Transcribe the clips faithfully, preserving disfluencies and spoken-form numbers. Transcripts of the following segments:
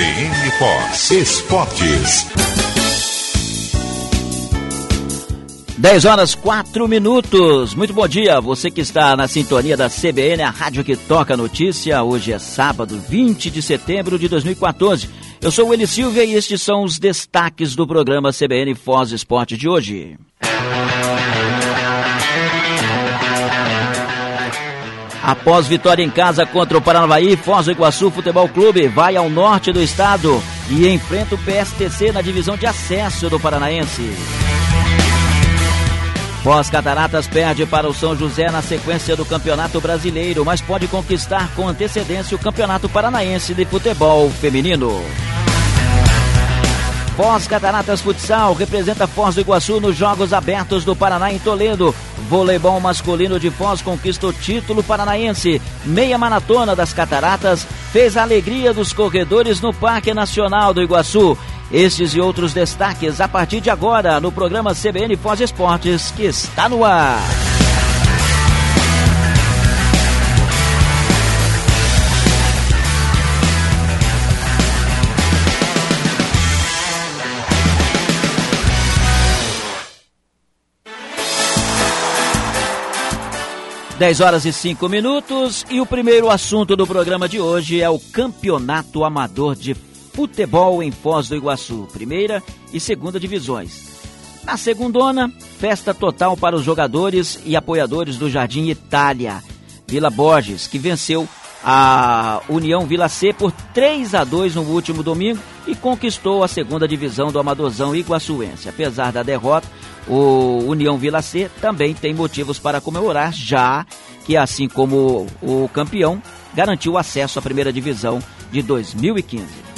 N Foz Esportes. dez horas, quatro minutos. Muito bom dia, você que está na sintonia da C B N, a rádio que toca a notícia. Hoje é sábado, vinte de setembro de dois mil e quatorze. Eu sou o Eli Silvia e estes são os destaques do programa C B N Foz Esporte de hoje. Após vitória em casa contra o Paranavaí, Foz do Iguaçu Futebol Clube vai ao norte do estado e enfrenta o P S T C na divisão de acesso do Paranaense. Foz Cataratas perde para o São José na sequência do Campeonato Brasileiro, mas pode conquistar com antecedência o Campeonato Paranaense de Futebol Feminino. Foz Cataratas Futsal representa Foz do Iguaçu nos Jogos Abertos do Paraná em Toledo. Voleibol masculino de Foz conquista o título paranaense. Meia maratona das Cataratas fez a alegria dos corredores no Parque Nacional do Iguaçu. Estes e outros destaques a partir de agora no programa C B N Foz Esportes, que está no ar. dez horas e cinco minutos e o primeiro assunto do programa de hoje é o Campeonato Amador de Futebol em Foz do Iguaçu, primeira e segunda divisões. Na segundona, festa total para os jogadores e apoiadores do Jardim Itália. Vila Borges, que venceu a União Vila C por três a dois no último domingo e conquistou a segunda divisão do Amadorzão Iguaçuense. Apesar da derrota, o União Vila C também tem motivos para comemorar, já que, assim como o campeão, garantiu acesso à primeira divisão de dois mil e quinze.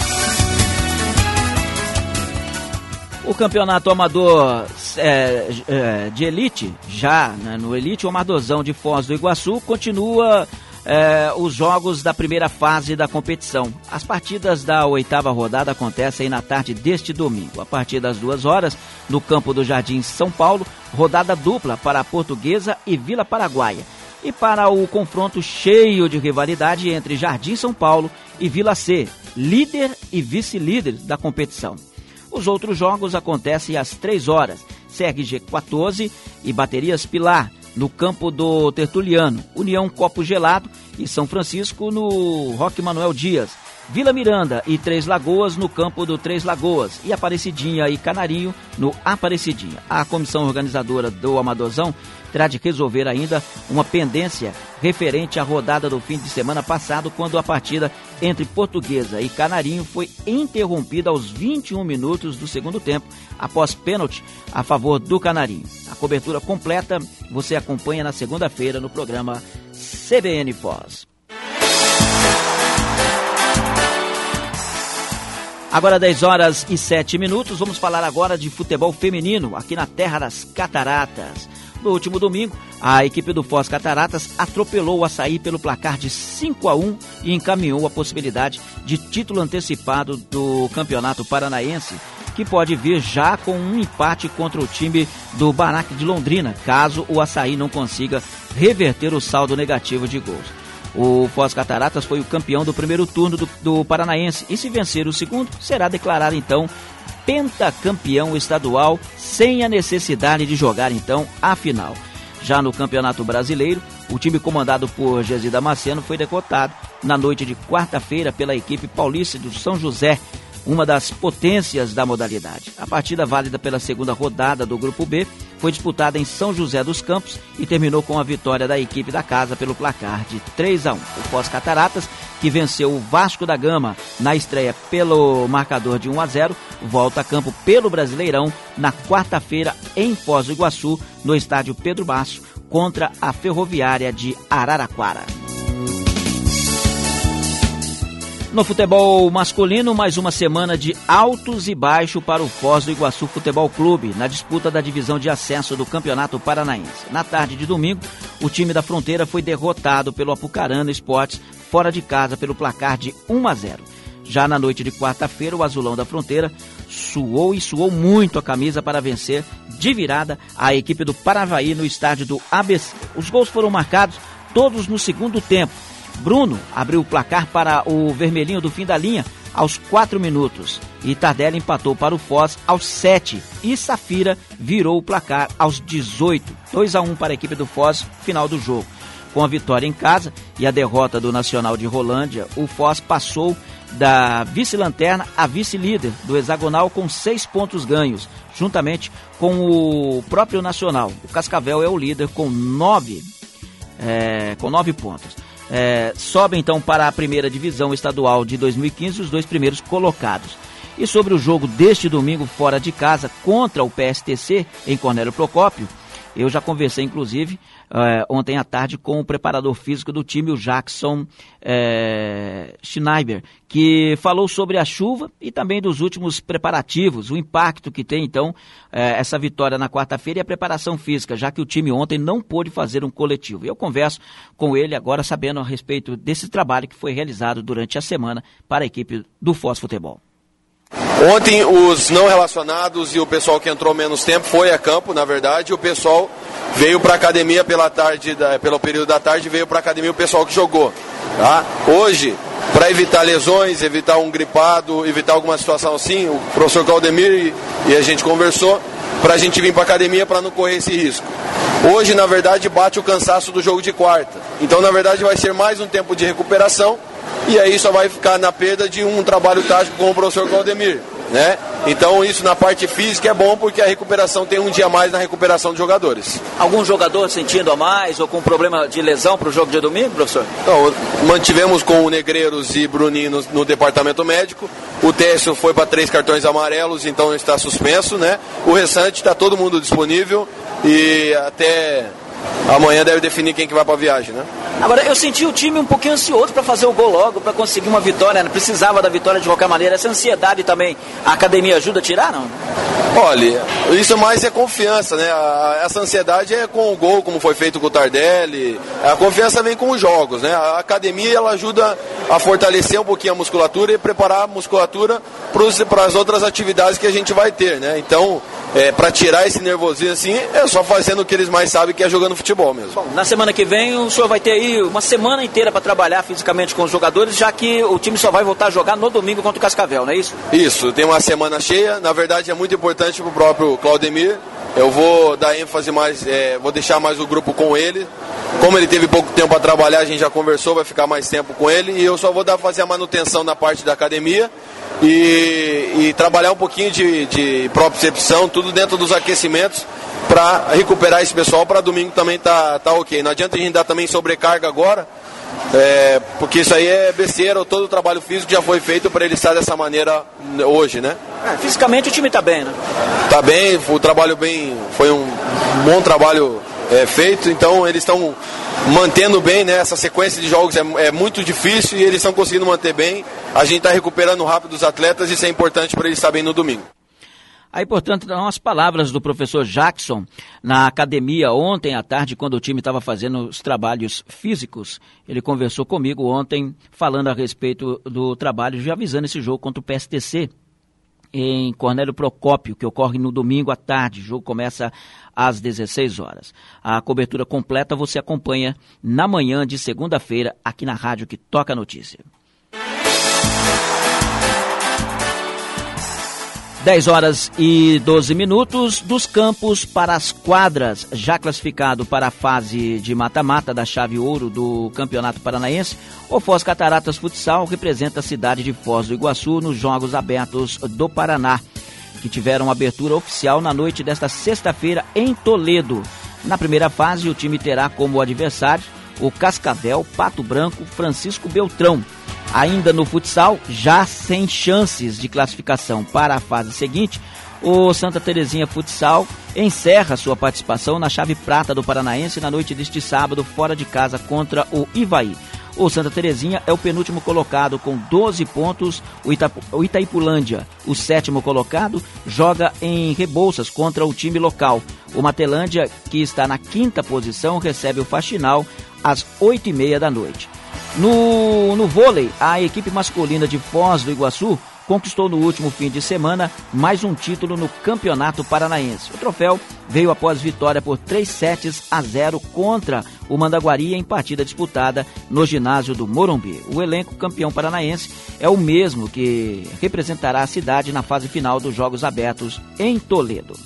O campeonato amador é, é, de elite, já né, no elite, o Amadorzão de Foz do Iguaçu continua é, os jogos da primeira fase da competição. As partidas da oitava rodada acontecem na tarde deste domingo. A partir das duas horas, no campo do Jardim São Paulo, rodada dupla para a Portuguesa e Vila Paraguaia. E para o confronto cheio de rivalidade entre Jardim São Paulo e Vila C, líder e vice-líder da competição. Os outros jogos acontecem às três horas. C R G quatorze e Baterias Pilar, no campo do Tertuliano. União Copo Gelado e São Francisco no Roque Manuel Dias. Vila Miranda e Três Lagoas no campo do Três Lagoas. E Aparecidinha e Canarinho no Aparecidinha. A comissão organizadora do Amadorzão terá de resolver ainda uma pendência referente à rodada do fim de semana passado, quando a partida entre Portuguesa e Canarinho foi interrompida aos vinte e um minutos do segundo tempo, após pênalti a favor do Canarinho. A cobertura completa você acompanha na segunda-feira no programa C B N Foz. Agora dez horas e sete minutos, vamos falar agora de futebol feminino aqui na terra das Cataratas. No último domingo, a equipe do Foz Cataratas atropelou o Açaí pelo placar de cinco a um e encaminhou a possibilidade de título antecipado do Campeonato Paranaense, que pode vir já com um empate contra o time do Barac de Londrina, caso o Açaí não consiga reverter o saldo negativo de gols. O Foz Cataratas foi o campeão do primeiro turno do, do Paranaense e, se vencer o segundo, será declarado então pentacampeão estadual, sem a necessidade de jogar então a final. Já no Campeonato Brasileiro, o time comandado por Gesi Damasceno foi derrotado na noite de quarta-feira pela equipe paulista do São José, uma das potências da modalidade. A partida válida pela segunda rodada do Grupo B foi disputada em São José dos Campos e terminou com a vitória da equipe da casa pelo placar de três a um. O Foz Cataratas, que venceu o Vasco da Gama na estreia pelo marcador de um a zero, volta a campo pelo Brasileirão na quarta-feira em Foz do Iguaçu, no estádio Pedro Basso, contra a Ferroviária de Araraquara. No futebol masculino, mais uma semana de altos e baixos para o Foz do Iguaçu Futebol Clube, na disputa da divisão de acesso do Campeonato Paranaense. Na tarde de domingo, o time da Fronteira foi derrotado pelo Apucarana Esportes, fora de casa, pelo placar de um a zero. Já na noite de quarta-feira, o Azulão da Fronteira suou e suou muito a camisa para vencer de virada a equipe do Paranavaí no estádio do A B C. Os gols foram marcados todos no segundo tempo. Bruno abriu o placar para o vermelhinho do fim da linha, aos quatro minutos e Tardelli empatou para o Foz aos sete e Safira virou o placar aos dezoito, dois a um para a equipe do Foz, final do jogo. Com a vitória em casa e a derrota do Nacional de Rolândia, o Foz passou da vice-lanterna a vice-líder do hexagonal com seis pontos ganhos, juntamente com o próprio Nacional. O Cascavel é o líder com nove, é, com nove pontos. É, sobe então para a primeira divisão estadual de dois mil e quinze os dois primeiros colocados. E sobre o jogo deste domingo fora de casa contra o P S T C em Cornélio Procópio, eu já conversei inclusive é, ontem à tarde com o preparador físico do time, o Jackson é, Schneider, que falou sobre a chuva e também dos últimos preparativos, o impacto que tem então é, essa vitória na quarta-feira e a preparação física, já que o time ontem não pôde fazer um coletivo. Eu converso com ele agora sabendo a respeito desse trabalho que foi realizado durante a semana para a equipe do Foz Futebol. Ontem os não relacionados e o pessoal que entrou menos tempo foi a campo, na verdade, o pessoal veio para a academia pela tarde, da, pelo período da tarde, veio para a academia o pessoal que jogou. Tá? Hoje, para evitar lesões, evitar um gripado, evitar alguma situação assim, o professor Claudemir e, e a gente conversou para a gente vir para a academia para não correr esse risco. Hoje, na verdade, bate o cansaço do jogo de quarta. Então, na verdade, vai ser mais um tempo de recuperação. E aí só vai ficar na perda de um trabalho tático com o professor Claudemir, né? Então isso na parte física é bom porque a recuperação tem um dia a mais na recuperação dos jogadores. Algum jogador sentindo a mais ou com problema de lesão para o jogo de domingo, professor? Não, mantivemos com o Negreiros e Bruninho no, no departamento médico. O Técio foi para três cartões amarelos, então está suspenso, né? O restante está todo mundo disponível e até amanhã deve definir quem que vai para a viagem, né? Agora, eu senti o time um pouquinho ansioso para fazer o gol logo, para conseguir uma vitória, né? Precisava da vitória de qualquer maneira. Essa ansiedade também, a academia ajuda a tirar, não? Olha, isso mais é confiança, né? Essa ansiedade é com o gol, como foi feito com o Tardelli. A confiança vem com os jogos, né? A academia, ela ajuda a fortalecer um pouquinho a musculatura e preparar a musculatura para as outras atividades que a gente vai ter, né? Então, é, para tirar esse nervosismo assim, é só fazendo o que eles mais sabem, que é jogando futebol mesmo. Bom, na semana que vem o senhor vai ter aí uma semana inteira para trabalhar fisicamente com os jogadores, já que o time só vai voltar a jogar no domingo contra o Cascavel, não é isso? Isso, tem uma semana cheia. Na verdade é muito importante para o próprio Claudemir. Eu vou dar ênfase mais, é, vou deixar mais o grupo com ele. Como ele teve pouco tempo para trabalhar, a gente já conversou, vai ficar mais tempo com ele. E eu só vou dar, fazer a manutenção na parte da academia e, e trabalhar um pouquinho de, de propriocepção, tudo dentro dos aquecimentos, para recuperar esse pessoal. Para domingo também tá, tá ok. Não adianta a gente dar também sobrecarga agora, é, porque isso aí é besteira. Todo o trabalho físico já foi feito para ele estar dessa maneira hoje, né? É, fisicamente o time tá bem, né? Tá bem, o trabalho bem, foi um bom trabalho é, feito, então eles estão mantendo bem, né? Essa sequência de jogos é, é muito difícil e eles estão conseguindo manter bem. A gente está recuperando rápido os atletas e isso é importante para eles estarem bem no domingo. Aí, portanto, então, as palavras do professor Jackson na academia ontem à tarde, quando o time estava fazendo os trabalhos físicos. Ele conversou comigo ontem, falando a respeito do trabalho, já avisando esse jogo contra o P S T C em Cornélio Procópio, que ocorre no domingo à tarde. O jogo começa às dezesseis horas. A cobertura completa você acompanha na manhã de segunda-feira, aqui na rádio que toca a notícia. dez horas e doze minutos, dos campos para as quadras, já classificado para a fase de mata-mata da chave ouro do Campeonato Paranaense, o Foz Cataratas Futsal representa a cidade de Foz do Iguaçu nos Jogos Abertos do Paraná, que tiveram abertura oficial na noite desta sexta-feira em Toledo. Na primeira fase, o time terá como adversário o Cascavel, Pato Branco, Francisco Beltrão. Ainda no futsal, já sem chances de classificação para a fase seguinte, o Santa Terezinha Futsal encerra sua participação na chave prata do Paranaense na noite deste sábado, fora de casa contra o Ivaí. O Santa Terezinha é o penúltimo colocado com doze pontos, o, Ita- o Itaipulândia, o sétimo colocado, joga em Rebouças contra o time local. O Matelândia, que está na quinta posição, recebe o Faxinal às oito e meia da noite. No, no vôlei, a equipe masculina de Foz do Iguaçu conquistou no último fim de semana mais um título no Campeonato Paranaense. O troféu veio após vitória por três sets a zero contra o Mandaguari em partida disputada no ginásio do Morumbi. O elenco campeão paranaense é o mesmo que representará a cidade na fase final dos Jogos Abertos em Toledo.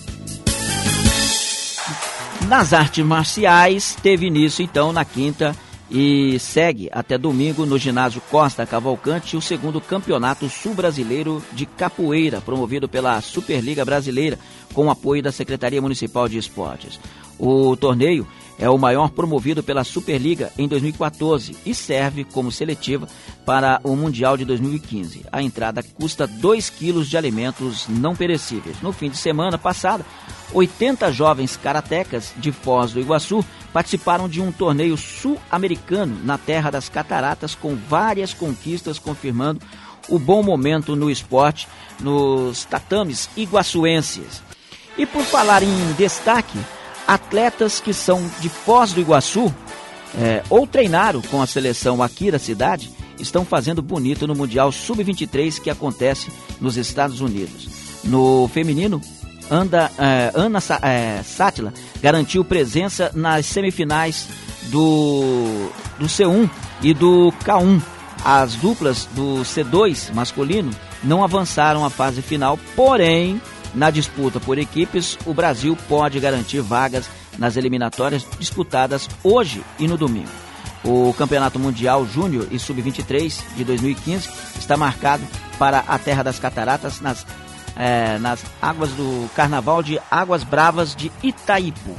Nas artes marciais, teve início então na quinta e segue até domingo no ginásio Costa Cavalcante o segundo campeonato sul-brasileiro de capoeira, promovido pela Superliga Brasileira, com o apoio da Secretaria Municipal de Esportes. O torneio é o maior promovido pela Superliga em dois mil e quatorze e serve como seletiva para o Mundial de dois mil e quinze. A entrada custa dois quilos de alimentos não perecíveis. No fim de semana passado, oitenta jovens karatecas de Foz do Iguaçu participaram de um torneio sul-americano na Terra das Cataratas, com várias conquistas, confirmando o bom momento no esporte nos tatames iguaçuenses. E por falar em destaque, atletas que são de Foz do Iguaçu é, ou treinaram com a seleção aqui da cidade estão fazendo bonito no Mundial sub vinte e três que acontece nos Estados Unidos. No feminino, Anda, é, Ana é, Sátila garantiu presença nas semifinais do, do C um e do K um. As duplas do C dois masculino não avançaram à fase final, porém, na disputa por equipes, o Brasil pode garantir vagas nas eliminatórias disputadas hoje e no domingo. O Campeonato Mundial Júnior e sub vinte e três de dois mil e quinze está marcado para a Terra das Cataratas nas É, nas águas do Carnaval de Águas Bravas de Itaipu.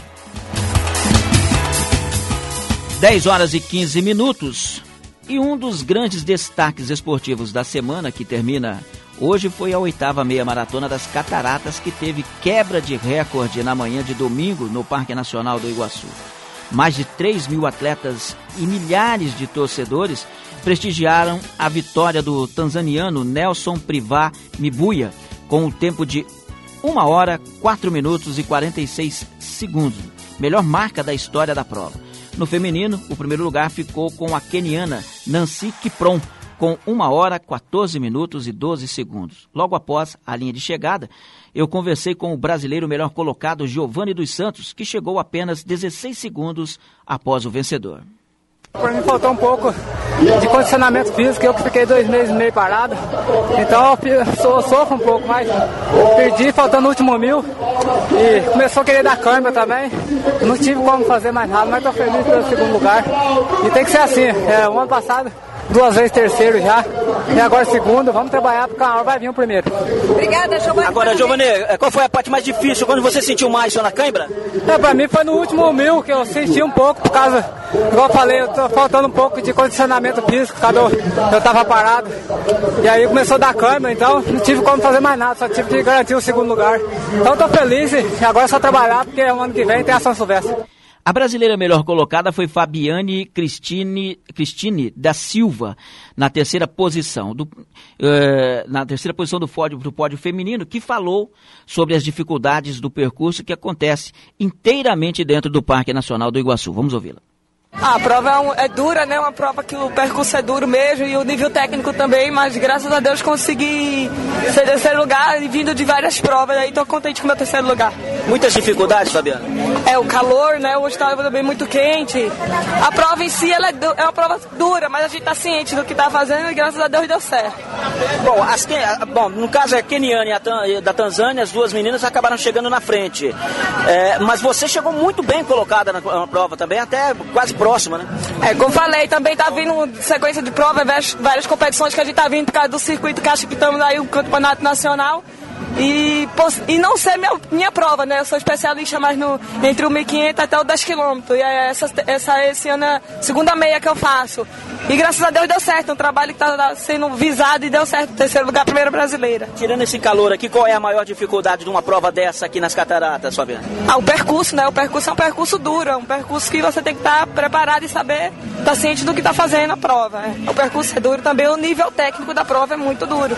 dez horas e quinze minutos. E um dos grandes destaques esportivos da semana, que termina hoje, foi a oitava meia maratona das Cataratas, que teve quebra de recorde na manhã de domingo no Parque Nacional do Iguaçu. Mais de três mil atletas e milhares de torcedores prestigiaram a vitória do tanzaniano Nelson Privá Mibuya, com o tempo de uma hora, quatro minutos e quarenta e seis segundos. Melhor marca da história da prova. No feminino, o primeiro lugar ficou com a queniana Nancy Kipron, com uma hora, quatorze minutos e doze segundos. Logo após a linha de chegada, eu conversei com o brasileiro melhor colocado, Giovanni dos Santos, que chegou apenas dezesseis segundos após o vencedor. Para mim faltou um pouco de condicionamento físico, eu que fiquei dois meses e meio parado, então eu sofro um pouco, mas perdi faltando o último mil e começou a querer dar câimbra também, não tive como fazer mais nada, mas estou feliz pelo segundo lugar e tem que ser assim, é, o ano passado duas vezes terceiro já, e agora segundo, vamos trabalhar porque a hora vai vir o primeiro. Obrigada, Giovanni. Agora, Giovanni, qual foi a parte mais difícil, quando você sentiu mais só na cãibra? É, pra mim foi no último mil que eu senti um pouco, por causa, igual eu falei, eu tô faltando um pouco de condicionamento físico, por causa eu, eu tava parado, e aí começou a dar câimbra, então não tive como fazer mais nada, só tive que garantir o segundo lugar. Então tô feliz e agora é só trabalhar, porque o ano que vem tem a São Silvestre. A brasileira melhor colocada foi Fabiane Cristine, Cristine da Silva, na terceira posição do, uh, na terceira posição do pódio, do pódio feminino, que falou sobre as dificuldades do percurso que acontece inteiramente dentro do Parque Nacional do Iguaçu. Vamos ouvi-la. A prova é, um, é dura, né? Uma prova que o percurso é duro mesmo e o nível técnico também, mas graças a Deus consegui ser terceiro lugar e vindo de várias provas, aí tô contente com o meu terceiro lugar. Muitas dificuldades, Fabiana? É, o calor, né? Hoje estava também muito quente. A prova em si, ela é, du- é uma prova dura, mas a gente tá ciente do que tá fazendo e graças a Deus deu certo. Bom, as, bom no caso é Keniane e da Tanzânia, as duas meninas acabaram chegando na frente. É, mas você chegou muito bem colocada na, na prova também, até quase próxima, né? É, como falei, também tá vindo sequência de provas, várias, várias competições que a gente tá vindo por causa do circuito que acho que estamos aí, o Campeonato Nacional. E, e não sei minha, minha prova, né? Eu sou especialista mais no, entre o mil e quinhentos até o dez quilômetros. E é essa, essa, esse ano é a segunda meia que eu faço. E graças a Deus deu certo. É um trabalho que está sendo visado e deu certo. Terceiro lugar, primeira brasileira. Tirando esse calor aqui, qual é a maior dificuldade de uma prova dessa aqui nas Cataratas, Fabiana? Ah, o percurso, né? O percurso é um percurso duro. É um percurso que você tem que estar preparado e saber, estar ciente do que está fazendo a prova. É. O percurso é duro também. O nível técnico da prova é muito duro.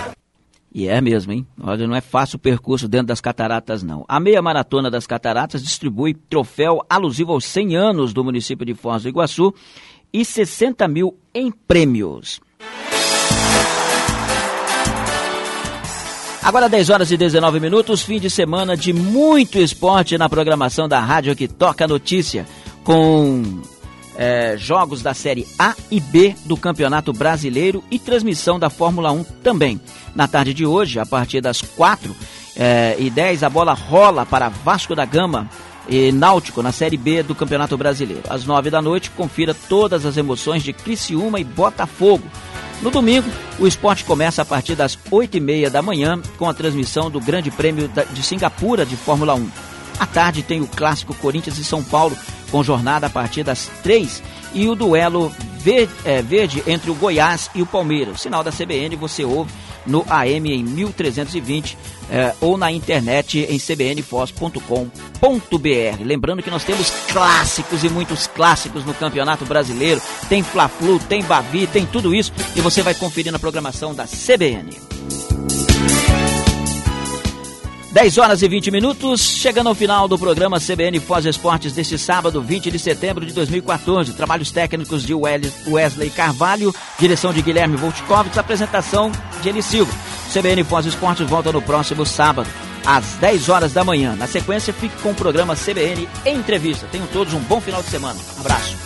E é mesmo, hein? Olha, não é fácil o percurso dentro das cataratas, não. A meia maratona das cataratas distribui troféu alusivo aos cem anos do município de Foz do Iguaçu e sessenta mil em prêmios. Agora dez horas e dezenove minutos, fim de semana de muito esporte na programação da rádio que toca notícia, com é, jogos da Série A e B do Campeonato Brasileiro e transmissão da Fórmula um também. Na tarde de hoje, a partir das quatro e dez, a bola rola para Vasco da Gama e Náutico na Série B do Campeonato Brasileiro. Às nove da noite, confira todas as emoções de Criciúma e Botafogo. No domingo, o esporte começa a partir das oito e meia da manhã com a transmissão do Grande Prêmio de Singapura de Fórmula um. À tarde tem o clássico Corinthians e São Paulo, com jornada a partir das três, e o duelo verde, é, verde entre o Goiás e o Palmeiras. O sinal da C B N você ouve no A M em mil trezentos e vinte é, ou na internet em c b n foz ponto com ponto b r. Lembrando que nós temos clássicos e muitos clássicos no Campeonato Brasileiro. Tem Fla-Flu, tem Bavi, tem tudo isso e você vai conferir na programação da C B N. dez horas e vinte minutos, chegando ao final do programa C B N Foz Esportes deste sábado, vinte de setembro de dois mil e quatorze. Trabalhos técnicos de Wesley Carvalho, direção de Guilherme Voltkovitz, apresentação de Eli Silva. C B N Foz Esportes volta no próximo sábado, às dez horas da manhã. Na sequência, fique com o programa C B N em Entrevista. Tenham todos um bom final de semana. Abraço.